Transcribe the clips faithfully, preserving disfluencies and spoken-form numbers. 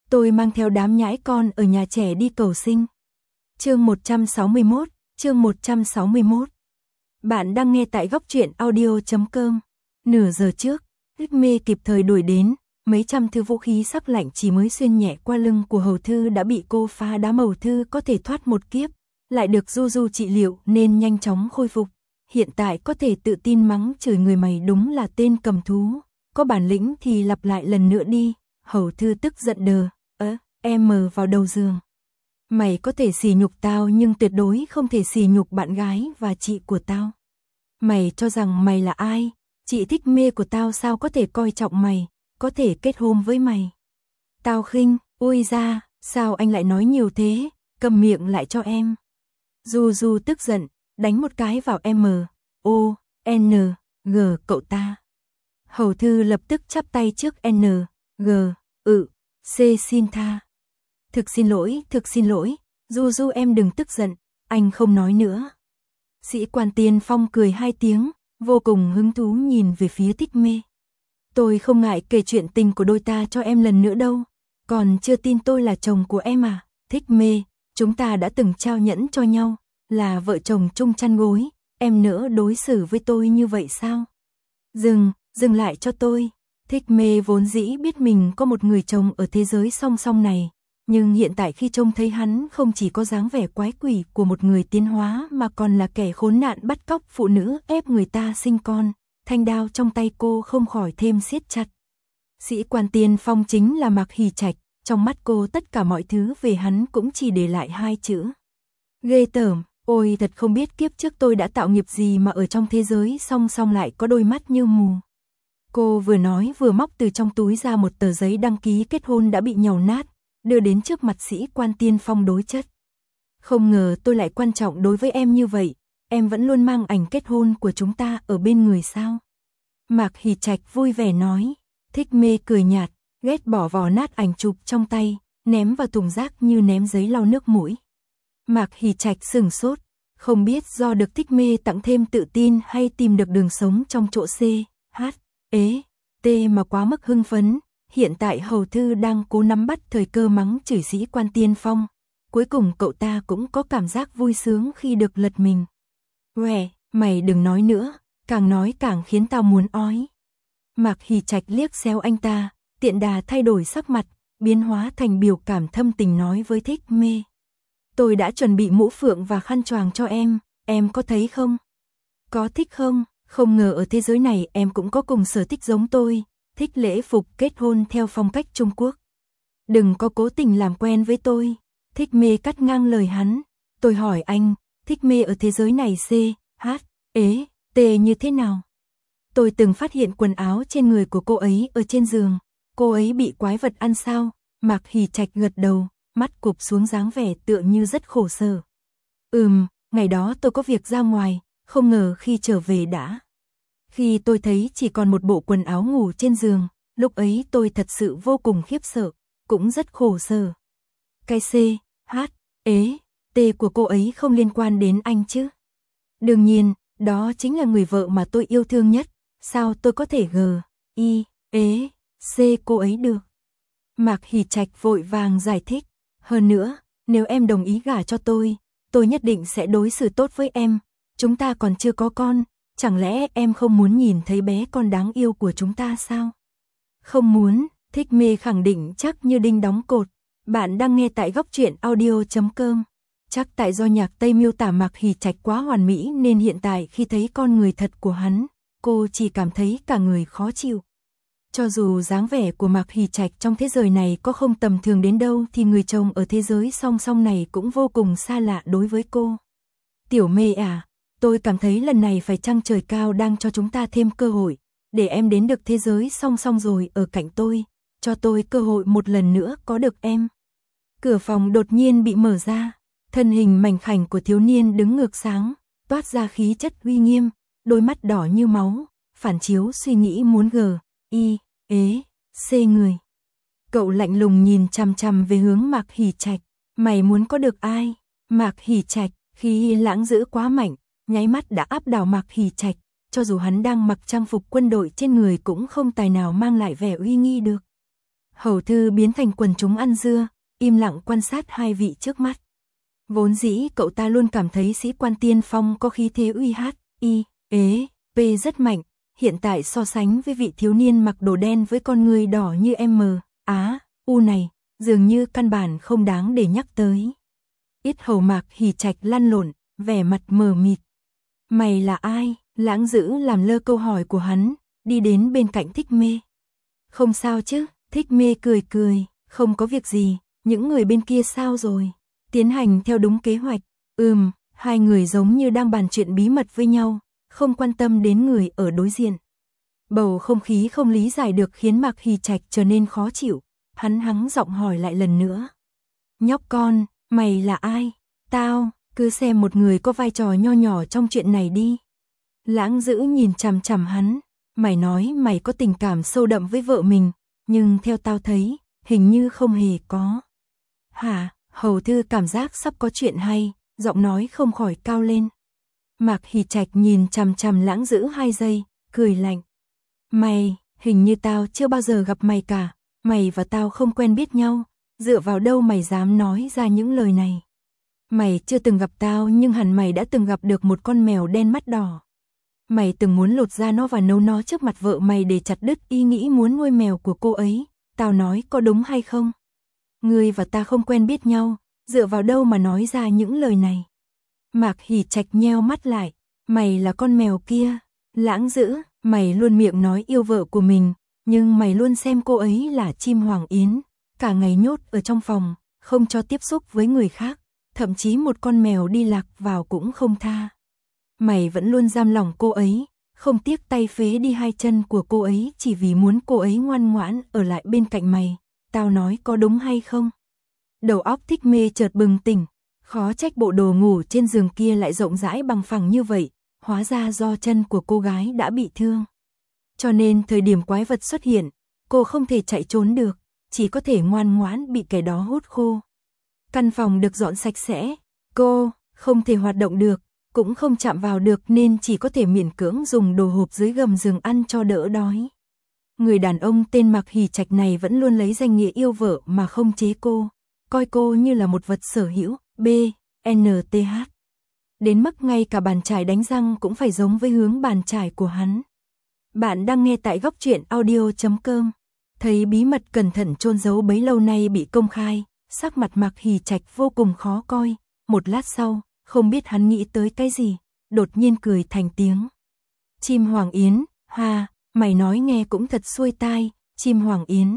Tôi mang theo đám nhãi con ở nhà trẻ đi cầu sinh. Chương một trăm sáu mươi mốt, chương một trăm sáu mươi mốt. Bạn đang nghe tại góc truyện audio chấm com. Nửa giờ trước, Thích Mê kịp thời đuổi đến, mấy trăm thư vũ khí sắc lạnh chỉ mới xuyên nhẹ qua lưng của hầu thư đã bị cô phá đá. Hầu thư có thể thoát một kiếp, lại được Du Du trị liệu nên nhanh chóng khôi phục. Hiện tại có thể tự tin mắng chửi người mày đúng là tên cầm thú, có bản lĩnh thì lặp lại lần nữa đi. Hầu thư tức giận đờ, ớ, em mờ vào đầu giường. Mày có thể sỉ nhục tao nhưng tuyệt đối không thể sỉ nhục bạn gái và chị của tao. Mày cho rằng mày là ai? Chị Thích Mê của tao sao có thể coi trọng mày, có thể kết hôn với mày? Tao khinh, ui ra, sao anh lại nói nhiều thế, cầm miệng lại cho em. Du Du tức giận, đánh một cái vào M, O, N, G cậu ta. Hầu thư lập tức chắp tay trước N, G, ự, C xin tha. Thực xin lỗi, thực xin lỗi, Du Du em đừng tức giận, anh không nói nữa. Sĩ quan Tiên Phong cười hai tiếng, vô cùng hứng thú nhìn về phía Thích Mê. Tôi không ngại kể chuyện tình của đôi ta cho em lần nữa đâu, còn chưa tin tôi là chồng của em à? Thích Mê, chúng ta đã từng trao nhẫn cho nhau, là vợ chồng chung chăn gối, em nỡ đối xử với tôi như vậy sao? Dừng, dừng lại cho tôi. Thích Mê vốn dĩ biết mình có một người chồng ở thế giới song song này, nhưng hiện tại khi trông thấy hắn không chỉ có dáng vẻ quái quỷ của một người tiến hóa mà còn là kẻ khốn nạn bắt cóc phụ nữ ép người ta sinh con, thanh đao trong tay cô không khỏi thêm siết chặt. Sĩ quan Tiên Phong chính là Mạc Hỷ Trạch, trong mắt cô tất cả mọi thứ về hắn cũng chỉ để lại hai chữ. Ghê tởm, ôi thật không biết kiếp trước tôi đã tạo nghiệp gì mà ở trong thế giới song song lại có đôi mắt như mù. Cô vừa nói vừa móc từ trong túi ra một tờ giấy đăng ký kết hôn đã bị nhàu nát, đưa đến trước mặt sĩ quan Tiên Phong đối chất. Không ngờ tôi lại quan trọng đối với em như vậy, em vẫn luôn mang ảnh kết hôn của chúng ta ở bên người sao? Mạc Hỷ Trạch vui vẻ nói. Thích Mê cười nhạt, ghét bỏ vỏ nát ảnh chụp trong tay, ném vào thùng rác như ném giấy lau nước mũi. Mạc Hỷ Trạch sửng sốt, không biết do được Thích Mê tặng thêm tự tin hay tìm được đường sống trong chỗ C, H, ế, T mà quá mức hưng phấn. Hiện tại hầu thư đang cố nắm bắt thời cơ mắng chửi sĩ quan Tiên Phong. Cuối cùng cậu ta cũng có cảm giác vui sướng khi được lật mình. Uè, mày đừng nói nữa, càng nói càng khiến tao muốn ói. Mạc Hỷ Trạch liếc xéo anh ta, tiện đà thay đổi sắc mặt, biến hóa thành biểu cảm thâm tình nói với Thích Mê. Tôi đã chuẩn bị mũ phượng và khăn choàng cho em, em có thấy không? Có thích không? Không ngờ ở thế giới này em cũng có cùng sở thích giống tôi. Thích lễ phục kết hôn theo phong cách Trung Quốc. Đừng có cố tình làm quen với tôi. Thích Mê cắt ngang lời hắn. Tôi hỏi anh, Thích Mê ở thế giới này C, H, ế, T như thế nào? Tôi từng phát hiện quần áo trên người của cô ấy ở trên giường. Cô ấy bị quái vật ăn sao? Mạc Hỷ Trạch gật đầu, mắt cụp xuống dáng vẻ tựa như rất khổ sở. Ừm, ngày đó tôi có việc ra ngoài, không ngờ khi trở về đã. Khi tôi thấy chỉ còn một bộ quần áo ngủ trên giường, lúc ấy tôi thật sự vô cùng khiếp sợ, cũng rất khổ sở. Cái C, H, ế, T của cô ấy không liên quan đến anh chứ? Đương nhiên, đó chính là người vợ mà tôi yêu thương nhất, sao tôi có thể G, I, ế, C cô ấy được? Mạc Hỷ Trạch vội vàng giải thích, hơn nữa, nếu em đồng ý gả cho tôi, tôi nhất định sẽ đối xử tốt với em, chúng ta còn chưa có con. Chẳng lẽ em không muốn nhìn thấy bé con đáng yêu của chúng ta sao? Không muốn, Thích Mê khẳng định chắc như đinh đóng cột. Bạn đang nghe tại góc truyện audio chấm com. Chắc tại do nhạc Tây miêu tả Mạc Hỷ Trạch quá hoàn mỹ nên hiện tại khi thấy con người thật của hắn, cô chỉ cảm thấy cả người khó chịu. Cho dù dáng vẻ của Mạc Hỷ Trạch trong thế giới này có không tầm thường đến đâu thì người chồng ở thế giới song song này cũng vô cùng xa lạ đối với cô. Tiểu Mê à, tôi cảm thấy lần này phải chăng trời cao đang cho chúng ta thêm cơ hội, để em đến được thế giới song song rồi ở cạnh tôi, cho tôi cơ hội một lần nữa có được em. Cửa phòng đột nhiên bị mở ra, thân hình mảnh khảnh của thiếu niên đứng ngược sáng, toát ra khí chất uy nghiêm, đôi mắt đỏ như máu, phản chiếu suy nghĩ muốn G, I, ế, C người. Cậu lạnh lùng nhìn chằm chằm về hướng Mạc Hỷ Trạch, mày muốn có được ai? Mạc Hỷ Trạch, khí lãng dữ quá mạnh, nháy mắt đã áp đảo Mạc Hỷ Trạch, cho dù hắn đang mặc trang phục quân đội trên người cũng không tài nào mang lại vẻ uy nghi được. Hầu Thư biến thành quần chúng ăn dưa, im lặng quan sát hai vị trước mắt. Vốn dĩ cậu ta luôn cảm thấy sĩ quan tiên phong có khí thế uy hát, y, ế, p rất mạnh, hiện tại so sánh với vị thiếu niên mặc đồ đen với con người đỏ như M, Á, U này, dường như căn bản không đáng để nhắc tới. Yết hầu Mạc Hỷ Trạch lăn lộn, vẻ mặt mờ mịt. Mày là ai? Lãng Dữ làm lơ câu hỏi của hắn, đi đến bên cạnh Thích Mê. Không sao chứ? Thích Mê cười cười, không có việc gì, những người bên kia sao rồi? Tiến hành theo đúng kế hoạch. Ừm, hai người giống như đang bàn chuyện bí mật với nhau, không quan tâm đến người ở đối diện. Bầu không khí không lý giải được khiến Mạc Hỷ Trạch trở nên khó chịu, hắn hắng giọng hỏi lại lần nữa. Nhóc con, mày là ai? Tao, cứ xem một người có vai trò nho nhỏ trong chuyện này đi. Lãng Dữ nhìn chằm chằm hắn, mày nói mày có tình cảm sâu đậm với vợ mình, nhưng theo tao thấy, hình như không hề có. Hả? Hầu Thư cảm giác sắp có chuyện hay, giọng nói không khỏi cao lên. Mạc Hỷ Trạch nhìn chằm chằm Lãng Dữ hai giây, cười lạnh. Mày, hình như tao chưa bao giờ gặp mày cả, mày và tao không quen biết nhau, dựa vào đâu mày dám nói ra những lời này. Mày chưa từng gặp tao nhưng hẳn mày đã từng gặp được một con mèo đen mắt đỏ. Mày từng muốn lột da nó và nấu nó trước mặt vợ mày để chặt đứt ý nghĩ muốn nuôi mèo của cô ấy, tao nói có đúng hay không? Ngươi và ta không quen biết nhau, dựa vào đâu mà nói ra những lời này? Mạc Hỷ Trạch nheo mắt lại, mày là con mèo kia. Lãng Dữ, mày luôn miệng nói yêu vợ của mình, nhưng mày luôn xem cô ấy là chim hoàng yến, cả ngày nhốt ở trong phòng, không cho tiếp xúc với người khác, thậm chí một con mèo đi lạc vào cũng không tha. Mày vẫn luôn giam lòng cô ấy, không tiếc tay phế đi hai chân của cô ấy chỉ vì muốn cô ấy ngoan ngoãn ở lại bên cạnh mày, tao nói có đúng hay không? Đầu óc Thích Mê chợt bừng tỉnh, khó trách bộ đồ ngủ trên giường kia lại rộng rãi bằng phẳng như vậy, hóa ra do chân của cô gái đã bị thương. Cho nên thời điểm quái vật xuất hiện, cô không thể chạy trốn được, chỉ có thể ngoan ngoãn bị kẻ đó hút khô. Căn phòng được dọn sạch sẽ, cô không thể hoạt động được, cũng không chạm vào được nên chỉ có thể miễn cưỡng dùng đồ hộp dưới gầm giường ăn cho đỡ đói. Người đàn ông tên Mạc Hỷ Trạch này vẫn luôn lấy danh nghĩa yêu vợ mà không chế cô, coi cô như là một vật sở hữu, B, N T H. Đến mức ngay cả bàn chải đánh răng cũng phải giống với hướng bàn chải của hắn. Bạn đang nghe tại góc truyện audio chấm com. Thấy bí mật cẩn thận chôn giấu bấy lâu nay bị công khai, sắc mặt Mạc Hỷ Trạch vô cùng khó coi, một lát sau, không biết hắn nghĩ tới cái gì, đột nhiên cười thành tiếng. Chim hoàng yến, ha, mày nói nghe cũng thật xuôi tai, chim hoàng yến.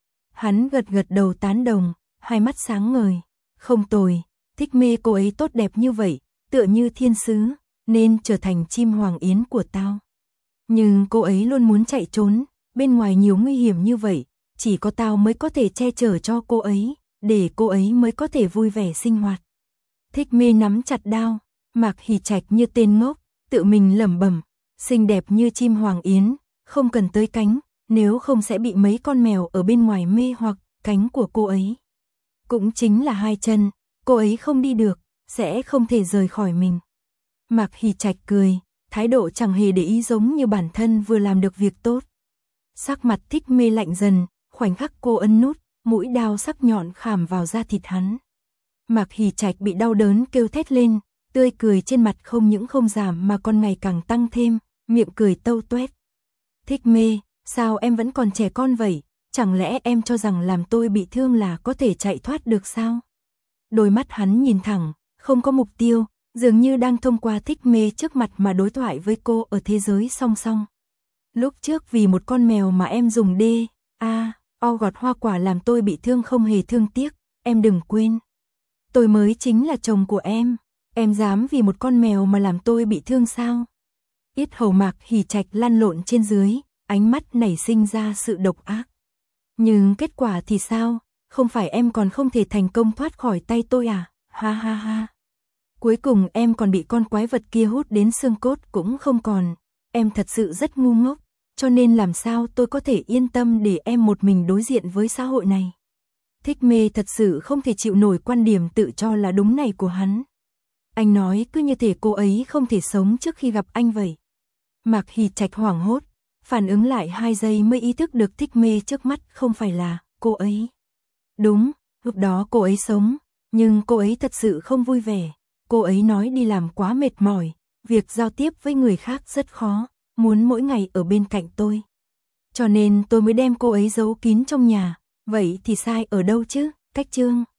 Hắn gật gật đầu tán đồng, hai mắt sáng ngời, không tồi, Thích Mê cô ấy tốt đẹp như vậy, tựa như thiên sứ, nên trở thành chim hoàng yến của tao. Nhưng cô ấy luôn muốn chạy trốn, bên ngoài nhiều nguy hiểm như vậy, chỉ có tao mới có thể che chở cho cô ấy, để cô ấy mới có thể vui vẻ sinh hoạt. Thích Mê nắm chặt đao, Mạc Hỷ Trạch như tên ngốc, tự mình lẩm bẩm, xinh đẹp như chim hoàng yến, không cần tới cánh, nếu không sẽ bị mấy con mèo ở bên ngoài mê hoặc cánh của cô ấy. Cũng chính là hai chân, cô ấy không đi được, sẽ không thể rời khỏi mình. Mạc Hỷ Trạch cười, thái độ chẳng hề để ý giống như bản thân vừa làm được việc tốt. Sắc mặt Thích Mê lạnh dần, khoảnh khắc cô ấn nút, mũi đao sắc nhọn khảm vào da thịt hắn. Mạc Hỷ Trạch bị đau đớn kêu thét lên, tươi cười trên mặt không những không giảm mà còn ngày càng tăng thêm, miệng cười tâu tuét. Thích Mê, sao em vẫn còn trẻ con vậy? Chẳng lẽ em cho rằng làm tôi bị thương là có thể chạy thoát được sao? Đôi mắt hắn nhìn thẳng, không có mục tiêu, dường như đang thông qua Thích Mê trước mặt mà đối thoại với cô ở thế giới song song. Lúc trước vì một con mèo mà em dùng D, A, O gọt hoa quả làm tôi bị thương không hề thương tiếc, em đừng quên. Tôi mới chính là chồng của em, em dám vì một con mèo mà làm tôi bị thương sao? Yết hầu Mạc Hỷ Trạch lăn lộn trên dưới, ánh mắt nảy sinh ra sự độc ác. Nhưng kết quả thì sao? Không phải em còn không thể thành công thoát khỏi tay tôi à? Ha ha ha. Cuối cùng em còn bị con quái vật kia hút đến xương cốt cũng không còn. Em thật sự rất ngu ngốc, cho nên làm sao tôi có thể yên tâm để em một mình đối diện với xã hội này? Thích Mê thật sự không thể chịu nổi quan điểm tự cho là đúng này của hắn. Anh nói cứ như thể cô ấy không thể sống trước khi gặp anh vậy. Mạc Hỷ Trạch hoảng hốt, phản ứng lại hai giây mới ý thức được Thích Mê trước mắt không phải là cô ấy. Đúng, lúc đó cô ấy sống, nhưng cô ấy thật sự không vui vẻ. Cô ấy nói đi làm quá mệt mỏi, việc giao tiếp với người khác rất khó, muốn mỗi ngày ở bên cạnh tôi. Cho nên tôi mới đem cô ấy giấu kín trong nhà, vậy thì sai ở đâu chứ? Cách Trương